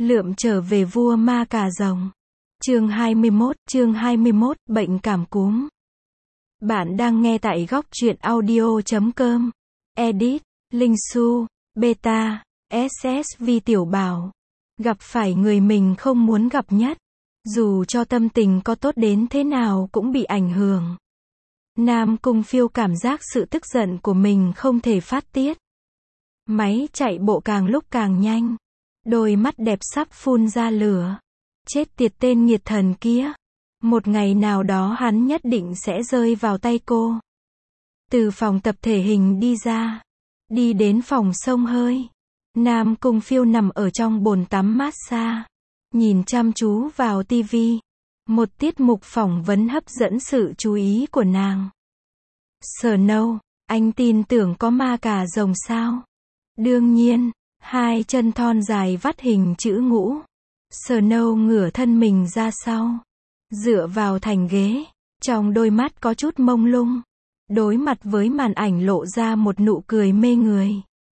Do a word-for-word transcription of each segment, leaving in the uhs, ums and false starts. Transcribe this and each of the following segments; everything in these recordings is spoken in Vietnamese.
Lượm trở về vua ma cà rồng. Chương hai mươi mốt, chương hai mươi mốt, bệnh cảm cúm. Bạn đang nghe tại góc truyện audio chấm com. Edit, Linh Su, Beta, ét ét vê Tiểu Bảo. Gặp phải người mình không muốn gặp nhất. Dù cho tâm tình có tốt đến thế nào cũng bị ảnh hưởng. Nam Cung Phiêu cảm giác sự tức giận của mình không thể phát tiết. Máy chạy bộ càng lúc càng nhanh. Đôi mắt đẹp sắp phun ra lửa. Chết tiệt tên nghiệt thần kia. Một ngày nào đó hắn nhất định sẽ rơi vào tay cô. Từ phòng tập thể hình đi ra. Đi đến phòng xông hơi. Nam Cung Phiêu nằm ở trong bồn tắm massage. Nhìn chăm chú vào tivi. Một tiết mục phỏng vấn hấp dẫn sự chú ý của nàng. Snow, anh tin tưởng có ma cà rồng sao? Đương nhiên. Hai chân thon dài vắt hình chữ ngũ. Snow ngửa thân mình ra sau. Dựa vào thành ghế. Trong đôi mắt có chút mông lung. Đối mặt với màn ảnh lộ ra một nụ cười mê người.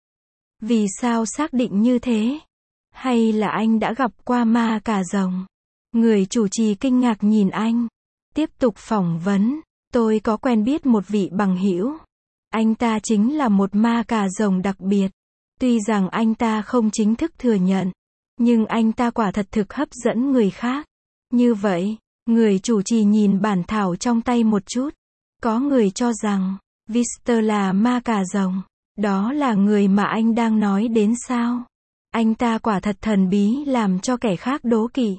Vì sao xác định như thế? Hay là anh đã gặp qua ma cà rồng? Người chủ trì kinh ngạc nhìn anh. Tiếp tục phỏng vấn. Tôi có quen biết một vị bằng hữu. Anh ta chính là một ma cà rồng đặc biệt. Tuy rằng anh ta không chính thức thừa nhận. Nhưng anh ta quả thật thực hấp dẫn người khác. Như vậy, người chủ trì nhìn bản thảo trong tay một chút. Có người cho rằng, Victor là ma cà rồng. Đó là người mà anh đang nói đến sao? Anh ta quả thật thần bí làm cho kẻ khác đố kỵ.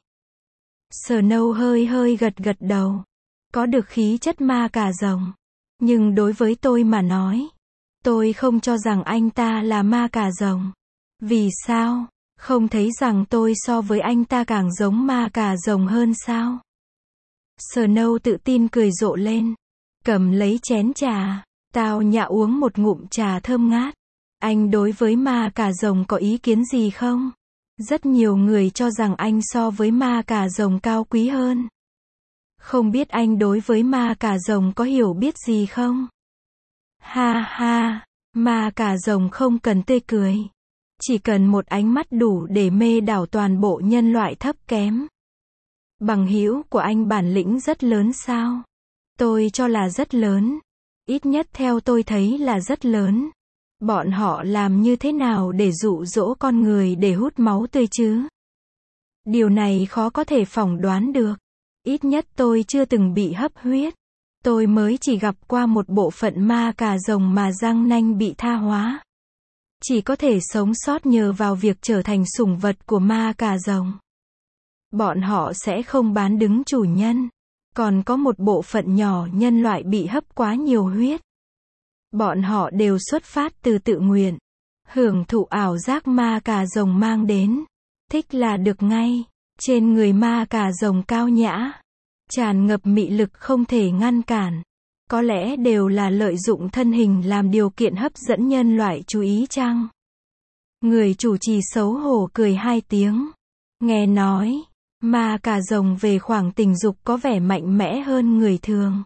Snow hơi hơi gật gật đầu. Có được khí chất ma cà rồng. Nhưng đối với tôi mà nói, tôi không cho rằng anh ta là ma cà rồng. Vì sao? Không thấy rằng tôi so với anh ta càng giống ma cà rồng hơn sao? Snow tự tin cười rộ lên. Cầm lấy chén trà. Tao nhã uống một ngụm trà thơm ngát. Anh đối với ma cà rồng có ý kiến gì không? Rất nhiều người cho rằng anh so với ma cà rồng cao quý hơn. Không biết anh đối với ma cà rồng có hiểu biết gì không? Ha ha, ma cà rồng không cần tươi cười. Chỉ cần một ánh mắt đủ để mê đảo toàn bộ nhân loại thấp kém. Bằng hữu của anh bản lĩnh rất lớn sao? Tôi cho là rất lớn. Ít nhất theo tôi thấy là rất lớn. Bọn họ làm như thế nào để dụ dỗ con người để hút máu tươi chứ? Điều này khó có thể phỏng đoán được. Ít nhất tôi chưa từng bị hấp huyết. Tôi mới chỉ gặp qua một bộ phận ma cà rồng mà răng nanh bị tha hóa. Chỉ có thể sống sót nhờ vào việc trở thành sủng vật của ma cà rồng. Bọn họ sẽ không bán đứng chủ nhân. Còn có một bộ phận nhỏ nhân loại bị hấp quá nhiều huyết. Bọn họ đều xuất phát từ tự nguyện. Hưởng thụ ảo giác ma cà rồng mang đến. Thích là được ngay. Trên người ma cà rồng cao nhã. Tràn ngập mị lực không thể ngăn cản. Có lẽ đều là lợi dụng thân hình làm điều kiện hấp dẫn nhân loại chú ý chăng? Người chủ trì xấu hổ cười hai tiếng. Nghe nói, ma cà rồng về khoảng tình dục có vẻ mạnh mẽ hơn người thường.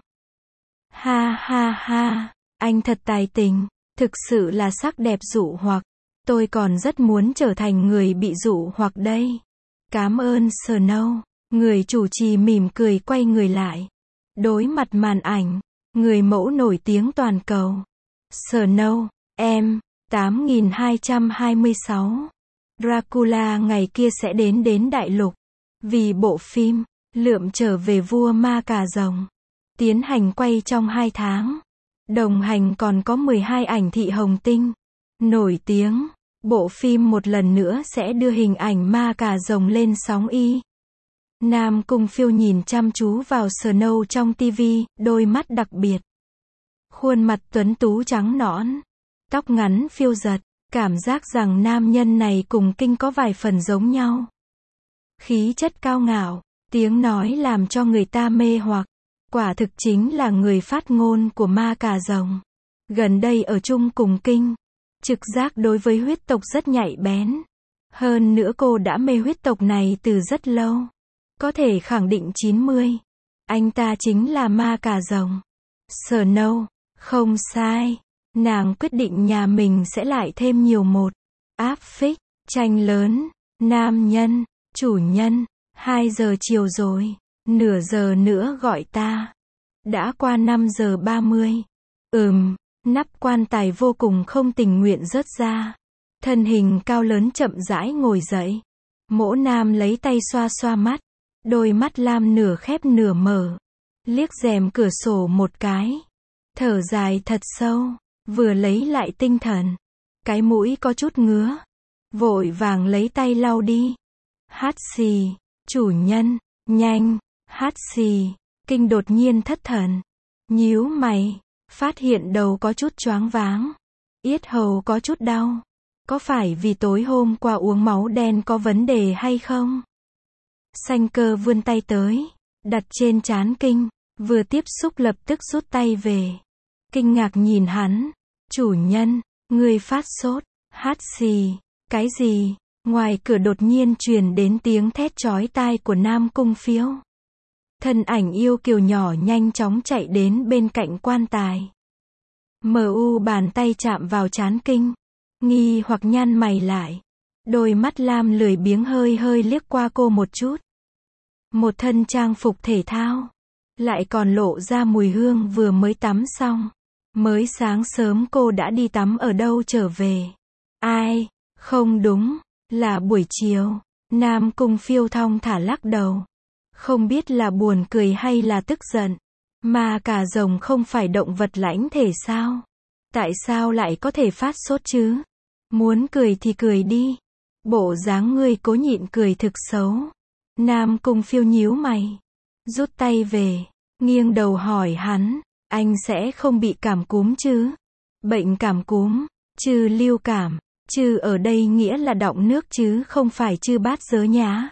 Ha ha ha, anh thật tài tình, thực sự là sắc đẹp dụ hoặc. Tôi còn rất muốn trở thành người bị dụ hoặc đây. Cảm ơn Snow. Người chủ trì mỉm cười quay người lại. Đối mặt màn ảnh, người mẫu nổi tiếng toàn cầu. Snow, em, tám nghìn hai trăm hai mươi sáu. Dracula ngày kia sẽ đến đến đại lục. Vì bộ phim, Lượm trở về vua ma cà rồng. Tiến hành quay trong hai tháng. Đồng hành còn có mười hai ảnh thị hồng tinh. Nổi tiếng, bộ phim một lần nữa sẽ đưa hình ảnh ma cà rồng lên sóng y. Nam Cung Phiêu nhìn chăm chú vào Snow trong tivi, đôi mắt đặc biệt. Khuôn mặt tuấn tú trắng nõn. Tóc ngắn phiêu giật. Cảm giác rằng nam nhân này cùng Kinh có vài phần giống nhau. Khí chất cao ngạo. Tiếng nói làm cho người ta mê hoặc. Quả thực chính là người phát ngôn của ma cà rồng. Gần đây ở chung cùng Kinh. Trực giác đối với huyết tộc rất nhạy bén. Hơn nữa cô đã mê huyết tộc này từ rất lâu. Có thể khẳng định chín mươi. Anh ta chính là ma cà rồng. Snow, không sai. Nàng quyết định nhà mình sẽ lại thêm nhiều một áp phích, tranh lớn. Nam nhân, chủ nhân, hai giờ chiều rồi, nửa giờ nữa gọi ta. Đã qua năm giờ ba mươi. Ừm, nắp quan tài vô cùng không tình nguyện rớt ra. Thân hình cao lớn chậm rãi ngồi dậy. Mỗ Nam lấy tay xoa xoa mắt. Đôi mắt lam nửa khép nửa mở. Liếc rèm cửa sổ một cái. Thở dài thật sâu. Vừa lấy lại tinh thần. Cái mũi có chút ngứa. Vội vàng lấy tay lau đi. Hát xì. Chủ nhân, nhanh. Hát xì. Kinh đột nhiên thất thần. Nhíu mày. Phát hiện đầu có chút choáng váng. Yết hầu có chút đau. Có phải vì tối hôm qua uống máu đen có vấn đề hay không? Sanh Cơ vươn tay tới. Đặt trên trán Kinh. Vừa tiếp xúc lập tức rút tay về. Kinh ngạc nhìn hắn. Chủ nhân, ngươi phát sốt. Hát xì. Cái gì? Ngoài cửa đột nhiên truyền đến tiếng thét chói tai của Nam Cung Phiêu. Thân ảnh yêu kiều nhỏ nhanh chóng chạy đến bên cạnh quan tài. Mờ u bàn tay chạm vào trán Kinh. Nghi hoặc nhăn mày lại. Đôi mắt lam lười biếng hơi hơi liếc qua cô một chút. Một thân trang phục thể thao. Lại còn lộ ra mùi hương vừa mới tắm xong. Mới sáng sớm cô đã đi tắm ở đâu trở về. Ai? Không đúng. Là buổi chiều. Nam Cung Phiêu thong thả lắc đầu. Không biết là buồn cười hay là tức giận. Mà cả rồng không phải động vật lãnh thể sao? Tại sao lại có thể phát sốt chứ? Muốn cười thì cười đi. Bộ dáng ngươi cố nhịn cười thực xấu. Nam Cung Phiêu nhíu mày. Rút tay về. Nghiêng đầu hỏi hắn. Anh sẽ không bị cảm cúm chứ? Bệnh cảm cúm. Trừ lưu cảm. Trừ ở đây nghĩa là đọng nước chứ không phải chư bát giới nhá.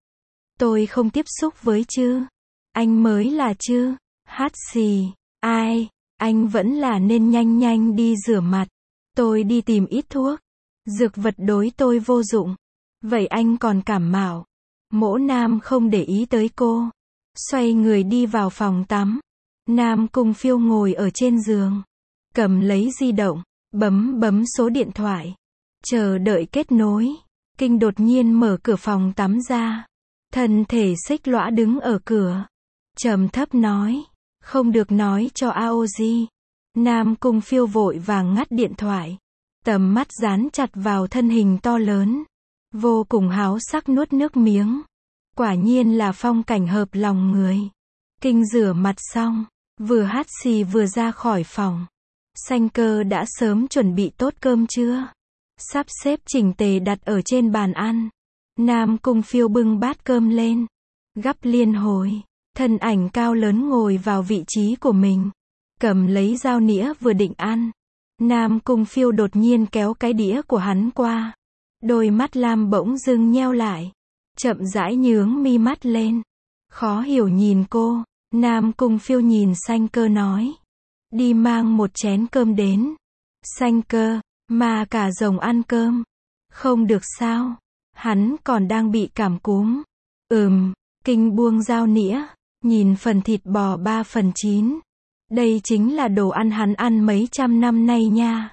Tôi không tiếp xúc với chư. Anh mới là chư. Hát xì. Ai? Anh vẫn là nên nhanh nhanh đi rửa mặt. Tôi đi tìm ít thuốc. Dược vật đối tôi vô dụng. Vậy anh còn cảm mạo. Mỗ Nam không để ý tới cô. Xoay người đi vào phòng tắm. Nam Cung Phiêu ngồi ở trên giường. Cầm lấy di động. Bấm bấm số điện thoại. Chờ đợi kết nối. Kinh đột nhiên mở cửa phòng tắm ra. Thân thể xích lõa đứng ở cửa. Trầm thấp nói. Không được nói cho a o gi. Nam Cung Phiêu vội vàng ngắt điện thoại. Tầm mắt dán chặt vào thân hình to lớn. Vô cùng háo sắc nuốt nước miếng. Quả nhiên là phong cảnh hợp lòng người. Kinh rửa mặt xong. Vừa hát xì vừa ra khỏi phòng. Sanh Cơ đã sớm chuẩn bị tốt cơm trưa. Sắp xếp chỉnh tề đặt ở trên bàn ăn. Nam Cung Phiêu bưng bát cơm lên. Gắp liên hồi. Thân ảnh cao lớn ngồi vào vị trí của mình. Cầm lấy dao nĩa vừa định ăn. Nam Cung Phiêu đột nhiên kéo cái đĩa của hắn qua. Đôi mắt lam bỗng dưng nheo lại. Chậm rãi nhướng mi mắt lên. Khó hiểu nhìn cô. Nam Cung Phiêu nhìn Sanh Cơ nói. Đi mang một chén cơm đến. Sanh Cơ. Mà cả rồng ăn cơm. Không được sao. Hắn còn đang bị cảm cúm. Ừm. Kinh buông dao nĩa. Nhìn phần thịt bò ba phần chín. Đây chính là đồ ăn hắn ăn mấy trăm năm nay nha.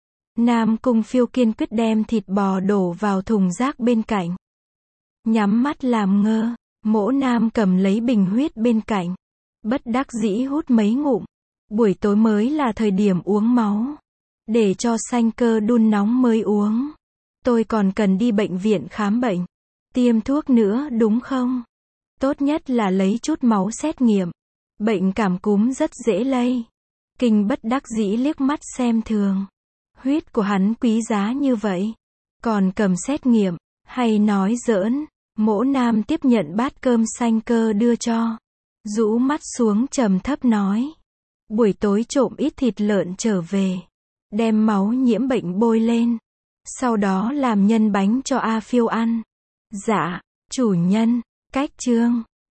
Nam Cung Phiêu kiên quyết đem thịt bò đổ vào thùng rác bên cạnh. Nhắm mắt làm ngơ. Mỗ Nam cầm lấy bình huyết bên cạnh. Bất đắc dĩ hút mấy ngụm. Buổi tối mới là thời điểm uống máu. Để cho Sanh Cơ đun nóng mới uống. Tôi còn cần đi bệnh viện khám bệnh. Tiêm thuốc nữa đúng không? Tốt nhất là lấy chút máu xét nghiệm. Bệnh cảm cúm rất dễ lây. Kinh bất đắc dĩ liếc mắt xem thường. Huyết của hắn quý giá như vậy. Còn cầm xét nghiệm. Hay nói giỡn. Mỗ Nam tiếp nhận bát cơm Sanh Cơ đưa cho. Rũ mắt xuống trầm thấp nói. Buổi tối trộm ít thịt lợn trở về. Đem máu nhiễm bệnh bôi lên. Sau đó làm nhân bánh cho A Phiêu ăn. Dạ, chủ nhân. Cách chương